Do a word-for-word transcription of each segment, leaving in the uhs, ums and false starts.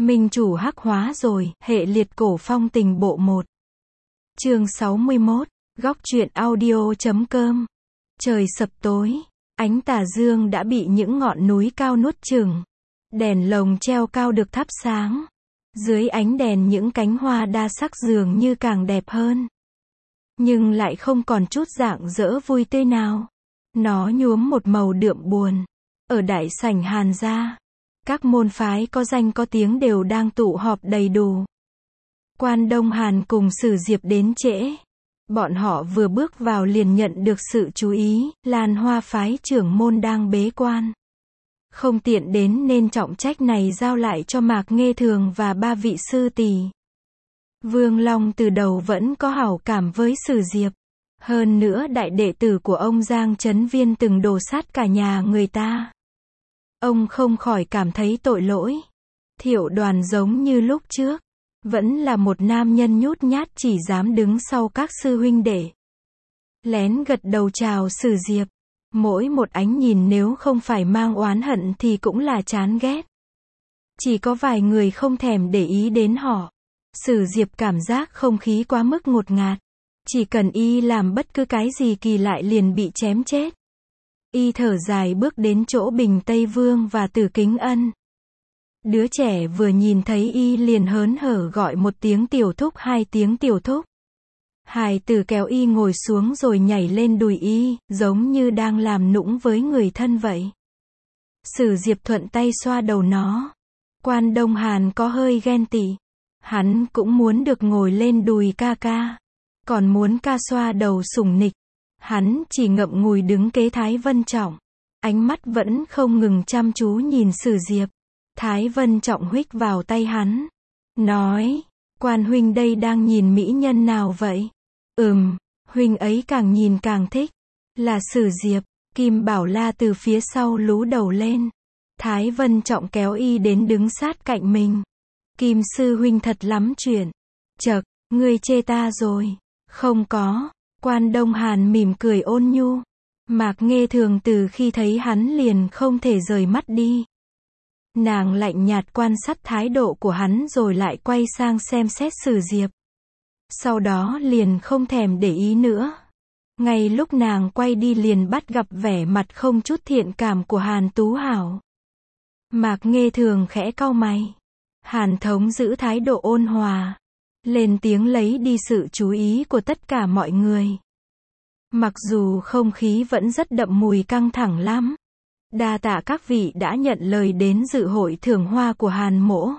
Minh chủ hắc hóa rồi, hệ liệt cổ phong tình bộ một. Chương sáu mươi mốt, góc truyện audio chấm com. Trời sập tối, ánh tà dương đã bị những ngọn núi cao nuốt chửng. Đèn lồng treo cao được thắp sáng. Dưới ánh đèn những cánh hoa đa sắc dường như càng đẹp hơn. Nhưng lại không còn chút rạng rỡ vui tươi nào. Nó nhuốm một màu đượm buồn. Ở đại sảnh Hàn gia, các môn phái có danh có tiếng đều đang tụ họp đầy đủ. Quan Đông Hàn cùng Sử Diệp đến trễ. Bọn họ vừa bước vào liền nhận được sự chú ý, Lan Hoa phái trưởng môn đang bế quan. Không tiện đến nên trọng trách này giao lại cho Mạc Nghê Thường và ba vị sư tỷ. Vương Long từ đầu vẫn có hảo cảm với Sử Diệp. Hơn nữa đại đệ tử của ông Giang Chấn Viên từng đổ sát cả nhà người ta. Ông không khỏi cảm thấy tội lỗi. Thiệu Đoàn giống như lúc trước, vẫn là một nam nhân nhút nhát chỉ dám đứng sau các sư huynh đệ. Lén gật đầu chào Sử Diệp. Mỗi một ánh nhìn nếu không phải mang oán hận thì cũng là chán ghét. Chỉ có vài người không thèm để ý đến họ. Sử Diệp cảm giác không khí quá mức ngột ngạt. Chỉ cần y làm bất cứ cái gì kỳ lại liền bị chém chết. Y thở dài bước đến chỗ Bình Tây Vương và Tử Kính Ân. Đứa trẻ vừa nhìn thấy y liền hớn hở gọi một tiếng tiểu thúc, hai tiếng tiểu thúc. Hài tử kéo y ngồi xuống rồi nhảy lên đùi y, giống như đang làm nũng với người thân vậy. Sử Diệp thuận tay xoa đầu nó. Quan Đông Hàn có hơi ghen tị. Hắn cũng muốn được ngồi lên đùi ca ca. Còn muốn ca xoa đầu sủng nịch. Hắn chỉ ngậm ngùi đứng kế Thái Vân Trọng. Ánh mắt vẫn không ngừng chăm chú nhìn Sử Diệp. Thái Vân Trọng huých vào tay hắn. Nói, Quan huynh đây đang nhìn mỹ nhân nào vậy? Ừm, huynh ấy càng nhìn càng thích. Là Sử Diệp. Kim Bảo La từ phía sau lú đầu lên. Thái Vân Trọng kéo y đến đứng sát cạnh mình. Kim sư huynh thật lắm chuyện. Chậc, ngươi chê ta rồi. Không có. Quan Đông Hàn mỉm cười ôn nhu. Mạc Nghê Thường từ khi thấy hắn liền không thể rời mắt đi. Nàng lạnh nhạt quan sát thái độ của hắn rồi lại quay sang xem xét Sử Diệp. Sau đó liền không thèm để ý nữa. Ngay lúc nàng quay đi liền bắt gặp vẻ mặt không chút thiện cảm của Hàn Tú Hảo. Mạc Nghê Thường khẽ cau mày. Hàn Thống giữ thái độ ôn hòa. Lên tiếng lấy đi sự chú ý của tất cả mọi người. Mặc dù không khí vẫn rất đậm mùi căng thẳng lắm. Đa tạ các vị đã nhận lời đến dự hội thưởng hoa của Hàn mỗ.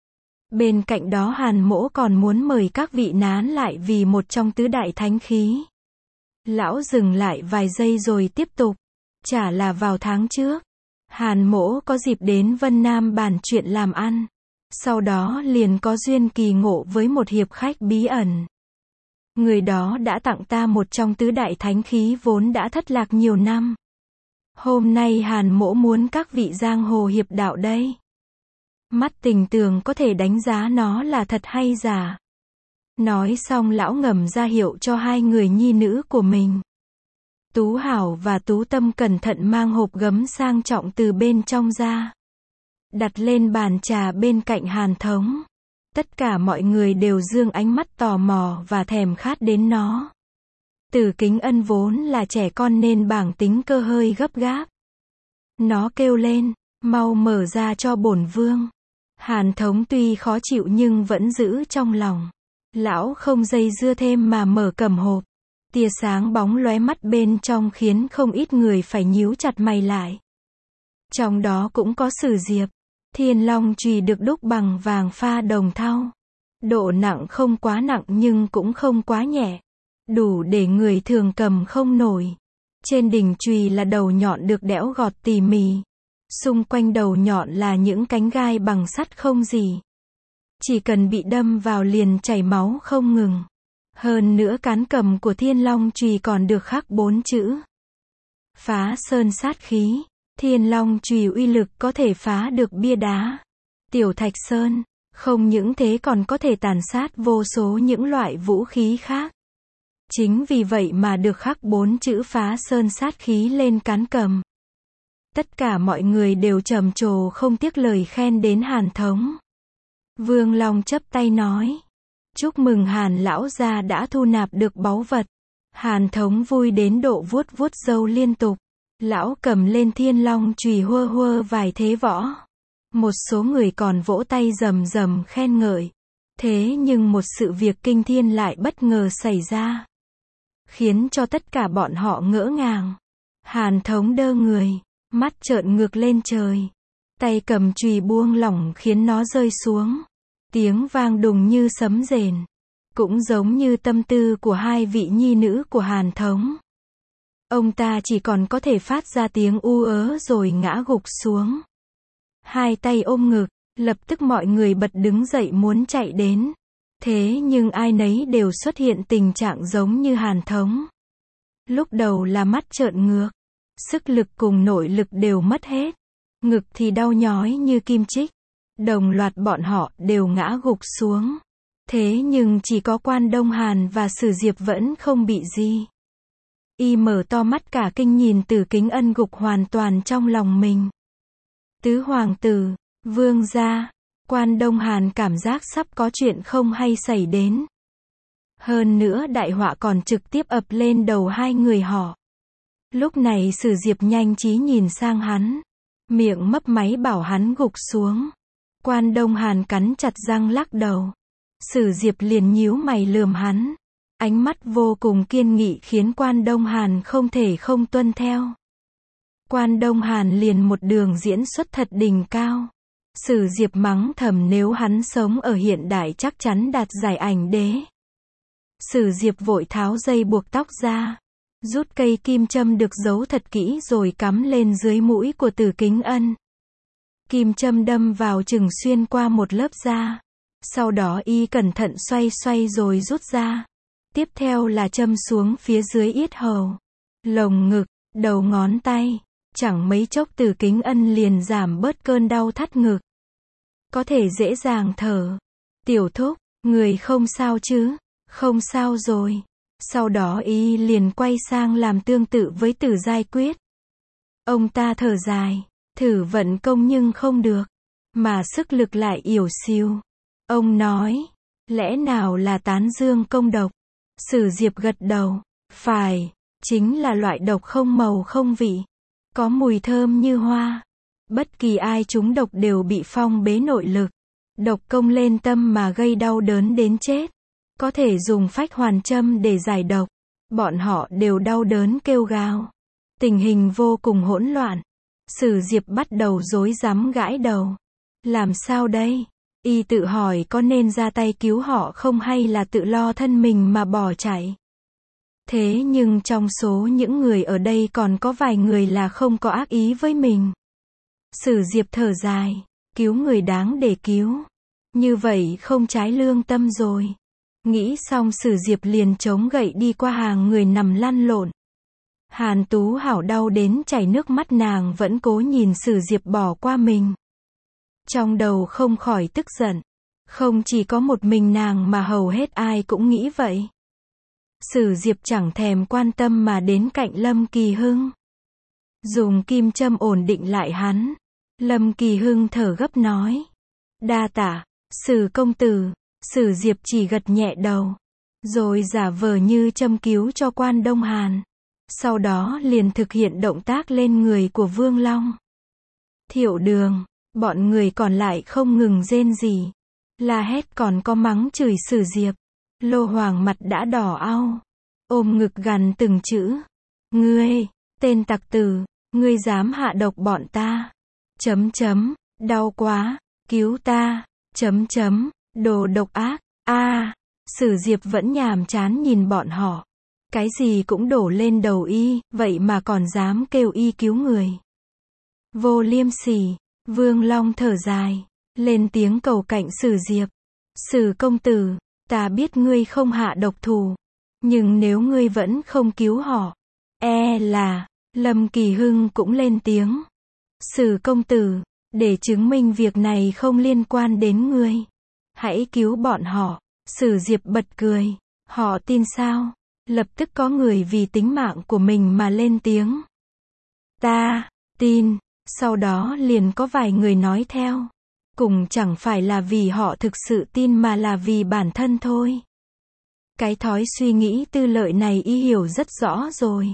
Bên cạnh đó Hàn mỗ còn muốn mời các vị nán lại vì một trong tứ đại thánh khí. Lão dừng lại vài giây rồi tiếp tục. Chả là vào tháng trước, Hàn mỗ có dịp đến Vân Nam bàn chuyện làm ăn. Sau đó liền có duyên kỳ ngộ với một hiệp khách bí ẩn. Người đó đã tặng ta một trong tứ đại thánh khí vốn đã thất lạc nhiều năm. Hôm nay Hàn mỗ muốn các vị giang hồ hiệp đạo đây. Mắt tình tường có thể đánh giá nó là thật hay giả. Nói xong lão ngầm ra hiệu cho hai người nhi nữ của mình. Tú Hảo và Tú Tâm cẩn thận mang hộp gấm sang trọng từ bên trong ra. Đặt lên bàn trà bên cạnh Hàn Thống. Tất cả mọi người đều dương ánh mắt tò mò và thèm khát đến nó. Tử Kính Ân vốn là trẻ con nên bảng tính cơ hơi gấp gáp. Nó kêu lên, mau mở ra cho bổn vương. Hàn Thống tuy khó chịu nhưng vẫn giữ trong lòng. Lão không dây dưa thêm mà mở cầm hộp. Tia sáng bóng lóe mắt bên trong khiến không ít người phải nhíu chặt mày lại. Trong đó cũng có Sử Diệp. Thiên Long chùy được đúc bằng vàng pha đồng thau. Độ nặng không quá nặng nhưng cũng không quá nhẹ. Đủ để người thường cầm không nổi. Trên đỉnh chùy là đầu nhọn được đẽo gọt tỉ mỉ. Xung quanh đầu nhọn là những cánh gai bằng sắt không gì. Chỉ cần bị đâm vào liền chảy máu không ngừng. Hơn nữa cán cầm của Thiên Long chùy còn được khắc bốn chữ. Phá sơn sát khí. Thiên Long chùy uy lực có thể phá được bia đá, tiểu thạch sơn. Không những thế còn có thể tàn sát vô số những loại vũ khí khác. Chính vì vậy mà được khắc bốn chữ phá sơn sát khí lên cán cầm. Tất cả mọi người đều trầm trồ không tiếc lời khen đến Hàn Thống. Vương Long chắp tay nói. Chúc mừng Hàn lão gia đã thu nạp được báu vật. Hàn Thống vui đến độ vuốt vuốt râu liên tục. Lão cầm lên Thiên Long chùy hua hua vài thế võ. Một số người còn vỗ tay rầm rầm khen ngợi. Thế nhưng một sự việc kinh thiên lại bất ngờ xảy ra, khiến cho tất cả bọn họ ngỡ ngàng. Hàn Thống đơ người, mắt trợn ngược lên trời. Tay cầm chùy buông lỏng khiến nó rơi xuống. Tiếng vang đùng như sấm rền. Cũng giống như tâm tư của hai vị nhi nữ của Hàn Thống. Ông ta chỉ còn có thể phát ra tiếng u ớ rồi ngã gục xuống. Hai tay ôm ngực, lập tức mọi người bật đứng dậy muốn chạy đến. Thế nhưng ai nấy đều xuất hiện tình trạng giống như Hàn Thống. Lúc đầu là mắt trợn ngược, sức lực cùng nội lực đều mất hết. Ngực thì đau nhói như kim chích. Đồng loạt bọn họ đều ngã gục xuống. Thế nhưng chỉ có Quan Đông Hàn và Sử Diệp vẫn không bị gì. Y mở to mắt cả kinh nhìn Tử Kính Ân gục hoàn toàn trong lòng mình. Tứ hoàng tử, vương gia, Quan Đông Hàn cảm giác sắp có chuyện không hay xảy đến. Hơn nữa đại họa còn trực tiếp ập lên đầu hai người họ. Lúc này Sử Diệp nhanh trí nhìn sang hắn. Miệng mấp máy bảo hắn gục xuống. Quan Đông Hàn cắn chặt răng lắc đầu. Sử Diệp liền nhíu mày lườm hắn. Ánh mắt vô cùng kiên nghị khiến Quan Đông Hàn không thể không tuân theo. Quan Đông Hàn liền một đường diễn xuất thật đỉnh cao. Sử Diệp mắng thầm nếu hắn sống ở hiện đại chắc chắn đạt giải ảnh đế. Sử Diệp vội tháo dây buộc tóc ra. Rút cây kim châm được giấu thật kỹ rồi cắm lên dưới mũi của Tử Kính Ân. Kim châm đâm vào chừng xuyên qua một lớp da. Sau đó y cẩn thận xoay xoay rồi rút ra. Tiếp theo là châm xuống phía dưới yết hầu, lồng ngực, đầu ngón tay. Chẳng mấy chốc Tử Kính Ân liền giảm bớt cơn đau thắt ngực. Có thể dễ dàng thở. Tiểu thúc, người không sao chứ? Không sao rồi. Sau đó y liền quay sang làm tương tự với Tử Giai Quyết. Ông ta thở dài, thử vận công nhưng không được, mà sức lực lại yểu xìu. Ông nói, lẽ nào là tán dương công độc? Sử Diệp gật đầu, phải, chính là loại độc không màu không vị, có mùi thơm như hoa. Bất kỳ ai trúng độc đều bị phong bế nội lực, độc công lên tâm mà gây đau đớn đến chết. Có thể dùng phách hoàn châm để giải độc. Bọn họ đều đau đớn kêu gào. Tình hình vô cùng hỗn loạn. Sử Diệp bắt đầu rối rắm gãi đầu. Làm sao đây? Y tự hỏi có nên ra tay cứu họ không hay là tự lo thân mình mà bỏ chạy. Thế nhưng trong số những người ở đây còn có vài người là không có ác ý với mình. Sử Diệp thở dài. Cứu người đáng để cứu. Như vậy không trái lương tâm rồi. Nghĩ xong Sử Diệp liền chống gậy đi qua hàng người nằm lăn lộn. Hàn Tú Hảo đau đến chảy nước mắt, nàng vẫn cố nhìn Sử Diệp bỏ qua mình. Trong đầu không khỏi tức giận. Không chỉ có một mình nàng mà hầu hết ai cũng nghĩ vậy. Sử Diệp chẳng thèm quan tâm mà đến cạnh Lâm Kỳ Hưng. Dùng kim châm ổn định lại hắn. Lâm Kỳ Hưng thở gấp nói. Đa tạ, Sử công tử. Sử Diệp chỉ gật nhẹ đầu. Rồi giả vờ như châm cứu cho Quan Đông Hàn. Sau đó liền thực hiện động tác lên người của Vương Long. Thiệu Đường, bọn người còn lại không ngừng rên rỉ, la hét còn có mắng chửi Sử Diệp. Lô Hoàng mặt đã đỏ au, ôm ngực gằn từng chữ. Ngươi, tên tặc tử, ngươi dám hạ độc bọn ta. Chấm chấm, đau quá, cứu ta. Chấm chấm, đồ độc ác. A, à, Sử Diệp vẫn nhàm chán nhìn bọn họ. Cái gì cũng đổ lên đầu y, vậy mà còn dám kêu y cứu người. Vô liêm sỉ. Vương Long thở dài, lên tiếng cầu cạnh Sử Diệp. Sử công tử, ta biết ngươi không hạ độc thủ, nhưng nếu ngươi vẫn không cứu họ, e là, Lâm Kỳ Hưng cũng lên tiếng. Sử công tử, để chứng minh việc này không liên quan đến ngươi, hãy cứu bọn họ. Sử Diệp bật cười, họ tin sao? Lập tức có người vì tính mạng của mình mà lên tiếng. Ta tin. Sau đó liền có vài người nói theo. cùng chẳng phải là vì họ thực sự tin mà là vì bản thân thôi. Cái thói suy nghĩ tư lợi này y hiểu rất rõ rồi.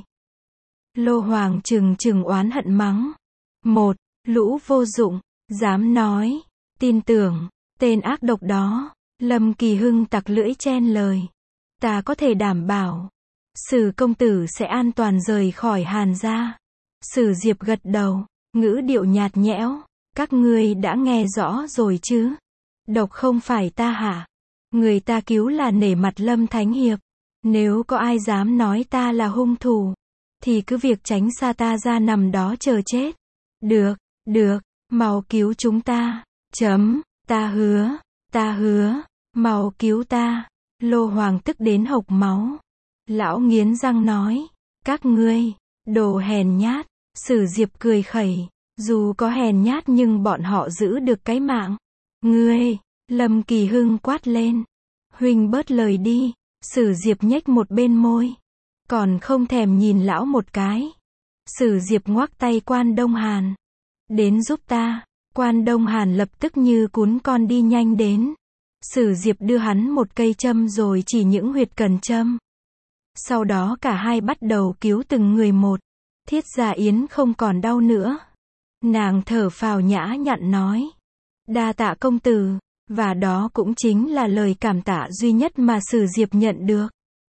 Lô Hoàng trừng trừng oán hận mắng. Một, lũ vô dụng, dám nói, tin tưởng, tên ác độc đó. Lâm Kỳ Hưng tặc lưỡi chen lời. Ta có thể đảm bảo, Sử công tử sẽ an toàn rời khỏi Hàn gia. Sử Diệp gật đầu, ngữ điệu nhạt nhẽo. Các ngươi đã nghe rõ rồi chứ? Độc không phải ta hả? Người ta cứu là nể mặt Lâm Thánh Hiệp. Nếu có ai dám nói ta là hung thủ, thì cứ việc tránh xa ta ra nằm đó chờ chết. Được, được, mau cứu chúng ta. Chấm, ta hứa, ta hứa, mau cứu ta. Lô Hoàng tức đến hộc máu. Lão nghiến răng nói, các ngươi, đồ hèn nhát. Sử Diệp cười khẩy, dù có hèn nhát nhưng bọn họ giữ được cái mạng. Ngươi, Lâm Kỳ Hưng quát lên. Huynh bớt lời đi. Sử Diệp nhếch một bên môi, còn không thèm nhìn lão một cái. Sử Diệp ngoắc tay Quan Đông Hàn. Đến giúp ta. Quan Đông Hàn lập tức như cún con đi nhanh đến. Sử Diệp đưa hắn một cây châm rồi chỉ những huyệt cần châm. Sau đó cả hai bắt đầu cứu từng người một. Thiết Gia Yến không còn đau nữa. Nàng thở phào nhã nhặn nói. Đa tạ công tử. Và đó cũng chính là lời cảm tạ duy nhất mà Sử Diệp nhận được.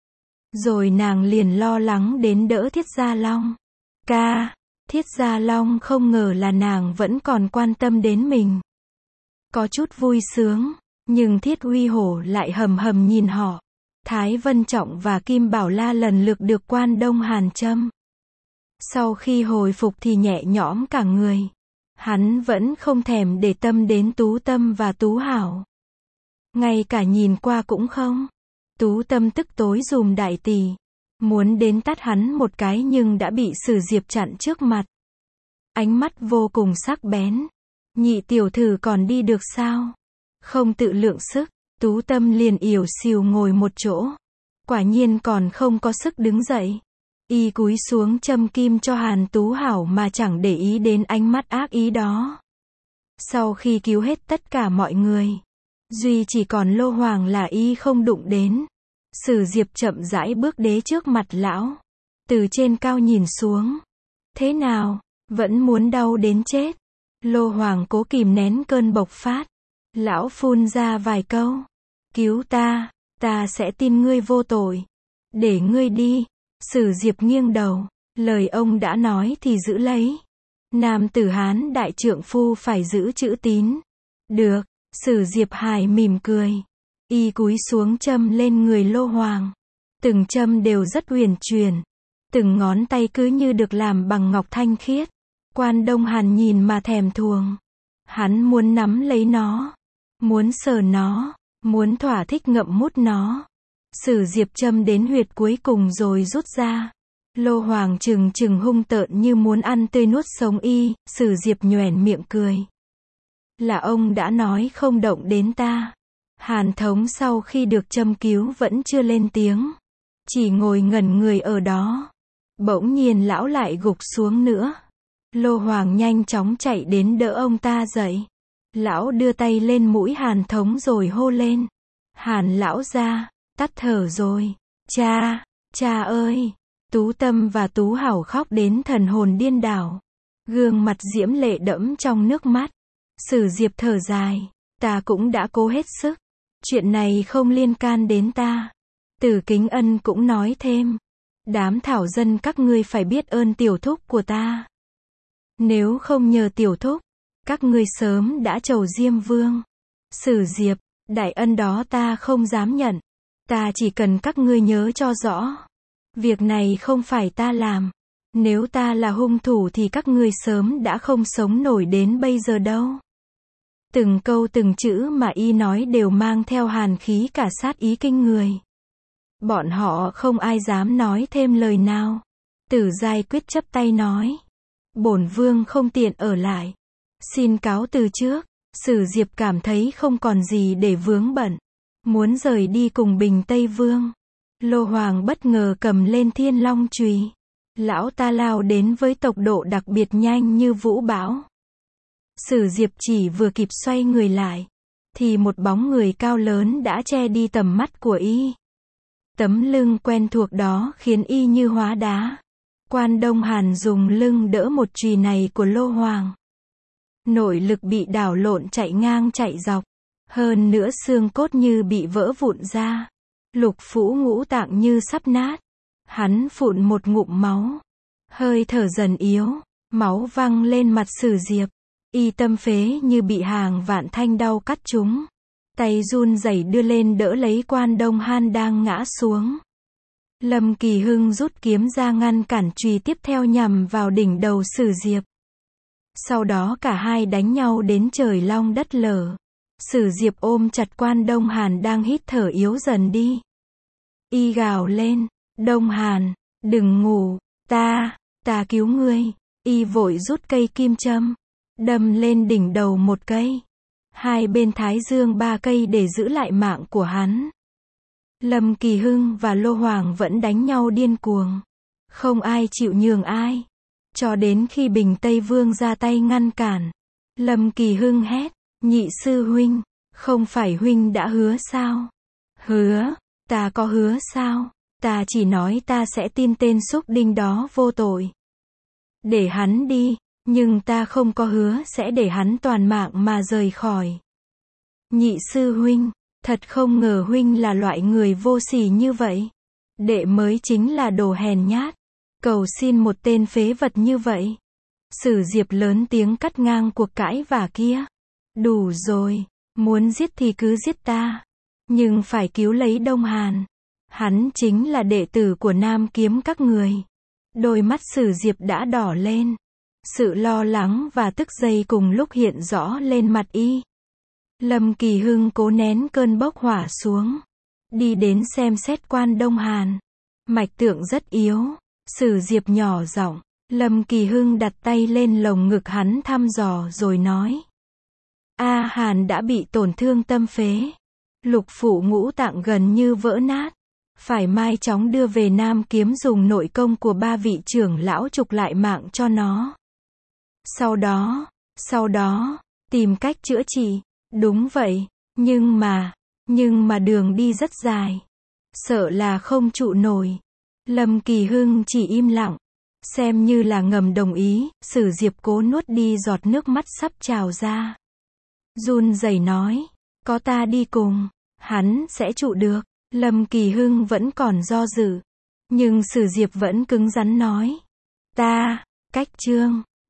Rồi nàng liền lo lắng đến đỡ Thiết Gia Long. Ca, Thiết Gia Long không ngờ là nàng vẫn còn quan tâm đến mình. Có chút vui sướng, nhưng Thiết Uy Hổ lại hầm hầm nhìn họ. Thái Vân Trọng và Kim Bảo La lần lượt được Quan Đông Hàn châm. Sau khi hồi phục thì nhẹ nhõm cả người. Hắn vẫn không thèm để tâm đến Tú Tâm và Tú Hảo. Ngay cả nhìn qua cũng không. Tú Tâm tức tối dùm đại tỷ. Muốn đến tát hắn một cái nhưng đã bị Sử Diệp chặn trước mặt. Ánh mắt vô cùng sắc bén. Nhị tiểu thư còn đi được sao? Không tự lượng sức, Tú Tâm liền ỉu xìu ngồi một chỗ. Quả nhiên còn không có sức đứng dậy. Y cúi xuống châm kim cho Hàn Tú Hảo mà chẳng để ý đến ánh mắt ác ý đó. Sau khi cứu hết tất cả mọi người, duy chỉ còn Lô Hoàng là y không đụng đến. Sử Diệp chậm rãi bước đến trước mặt lão. Từ trên cao nhìn xuống. Thế nào? Vẫn muốn đau đến chết. Lô Hoàng cố kìm nén cơn bộc phát. Lão phun ra vài câu. Cứu ta, ta sẽ tin ngươi vô tội. Để ngươi đi. Sử Diệp nghiêng đầu. Lời ông đã nói thì giữ lấy. Nam tử Hán đại trượng phu phải giữ chữ tín. Được. Sử Diệp hài mỉm cười. Y cúi xuống châm lên người Lô Hoàng. Từng châm đều rất uyển chuyển. Từng ngón tay cứ như được làm bằng ngọc thanh khiết. Quan Đông Hàn nhìn mà thèm thuồng. Hắn muốn nắm lấy nó. Muốn sờ nó. Muốn thỏa thích ngậm mút nó. Sử Diệp châm đến huyệt cuối cùng rồi rút ra. Lô Hoàng trừng trừng hung tợn như muốn ăn tươi nuốt sống y. Sử Diệp nhoẻn miệng cười. Là ông đã nói không động đến ta. Hàn Thống sau khi được châm cứu vẫn chưa lên tiếng. Chỉ ngồi ngẩn người ở đó. Bỗng nhiên lão lại gục xuống nữa. Lô Hoàng nhanh chóng chạy đến đỡ ông ta dậy. Lão đưa tay lên mũi Hàn Thống rồi hô lên. Hàn lão gia, tắt thở rồi. Cha, cha ơi. Tú Tâm và Tú Hảo khóc đến thần hồn điên đảo. Gương mặt diễm lệ đẫm trong nước mắt. Sử Diệp thở dài. Ta cũng đã cố hết sức. Chuyện này không liên can đến ta. Từ Kính Ân cũng nói thêm. Đám thảo dân các ngươi phải biết ơn tiểu thúc của ta. Nếu không nhờ tiểu thúc, các ngươi sớm đã trầu Diêm Vương. Sử Diệp, đại ân đó ta không dám nhận. Ta chỉ cần các ngươi nhớ cho rõ. Việc này không phải ta làm. Nếu ta là hung thủ thì các ngươi sớm đã không sống nổi đến bây giờ đâu. Từng câu từng chữ mà y nói đều mang theo hàn khí cả sát ý kinh người. Bọn họ không ai dám nói thêm lời nào. Tử Giai quyết chấp tay nói. Bổn vương không tiện ở lại. Xin cáo từ trước. Sử Diệp cảm thấy không còn gì để vướng bận. Muốn rời đi cùng Bình Tây Vương. Lô Hoàng bất ngờ cầm lên Thiên Long chùy. Lão ta lao đến với tốc độ đặc biệt nhanh như vũ bão. Sử Diệp chỉ vừa kịp xoay người lại, thì một bóng người cao lớn đã che đi tầm mắt của y. Tấm lưng quen thuộc đó khiến y như hóa đá. Quan Đông Hàn dùng lưng đỡ một chùy này của Lô Hoàng. Nội lực bị đảo lộn chạy ngang chạy dọc. Hơn nữa xương cốt như bị vỡ vụn ra. Lục phủ ngũ tạng như sắp nát. Hắn phụn một ngụm máu. Hơi thở dần yếu. Máu văng lên mặt Sử Diệp. Y tâm phế như bị hàng vạn thanh đau cắt trúng. Tay run rẩy đưa lên đỡ lấy Quan Đông Hàn đang ngã xuống. Lâm Kỳ Hưng rút kiếm ra ngăn cản chùy tiếp theo nhằm vào đỉnh đầu Sử Diệp. Sau đó cả hai đánh nhau đến trời long đất lở. Sử Diệp ôm chặt Quan Đông Hàn đang hít thở yếu dần đi. Y gào lên, Đông Hàn, đừng ngủ, ta, ta cứu ngươi. Y vội rút cây kim châm, đâm lên đỉnh đầu một cây. Hai bên thái dương ba cây để giữ lại mạng của hắn. Lâm Kỳ Hưng và Lô Hoàng vẫn đánh nhau điên cuồng. Không ai chịu nhường ai. Cho đến khi Bình Tây Vương ra tay ngăn cản. Lâm Kỳ Hưng hét, nhị sư huynh, không phải huynh đã hứa sao? Hứa, ta có hứa sao? Ta chỉ nói ta sẽ tin tên xúc đinh đó vô tội. Để hắn đi, nhưng ta không có hứa sẽ để hắn toàn mạng mà rời khỏi. Nhị sư huynh, thật không ngờ huynh là loại người vô sỉ như vậy. Đệ mới chính là đồ hèn nhát. Cầu xin một tên phế vật như vậy. Sử Diệp lớn tiếng cắt ngang cuộc cãi vả kia. Đủ rồi, muốn giết thì cứ giết ta. Nhưng phải cứu lấy Đông Hàn. Hắn chính là đệ tử của Nam Kiếm các người. Đôi mắt Sử Diệp đã đỏ lên. Sự lo lắng và tức giây cùng lúc hiện rõ lên mặt y. Lâm Kỳ Hưng cố nén cơn bốc hỏa xuống. Đi đến xem xét Quan Đông Hàn. Mạch tượng rất yếu. Sử Diệp nhỏ giọng. Lâm Kỳ Hưng đặt tay lên lồng ngực hắn thăm dò rồi nói. A Hàn đã bị tổn thương tâm phế. Lục phủ ngũ tạng gần như vỡ nát. Phải mai chóng đưa về Nam Kiếm dùng nội công của ba vị trưởng lão trục lại mạng cho nó. Sau đó, sau đó, tìm cách chữa trị. Đúng vậy, nhưng mà, nhưng mà đường đi rất dài. Sợ là không trụ nổi. Lâm Kỳ Hưng chỉ im lặng. Xem như là ngầm đồng ý, Sử Diệp cố nuốt đi giọt nước mắt sắp trào ra. Run rẩy nói, có ta đi cùng, hắn sẽ trụ được. Lâm Kỳ Hưng vẫn còn do dự. Nhưng Sử Diệp vẫn cứng rắn nói. Ta, cách chương.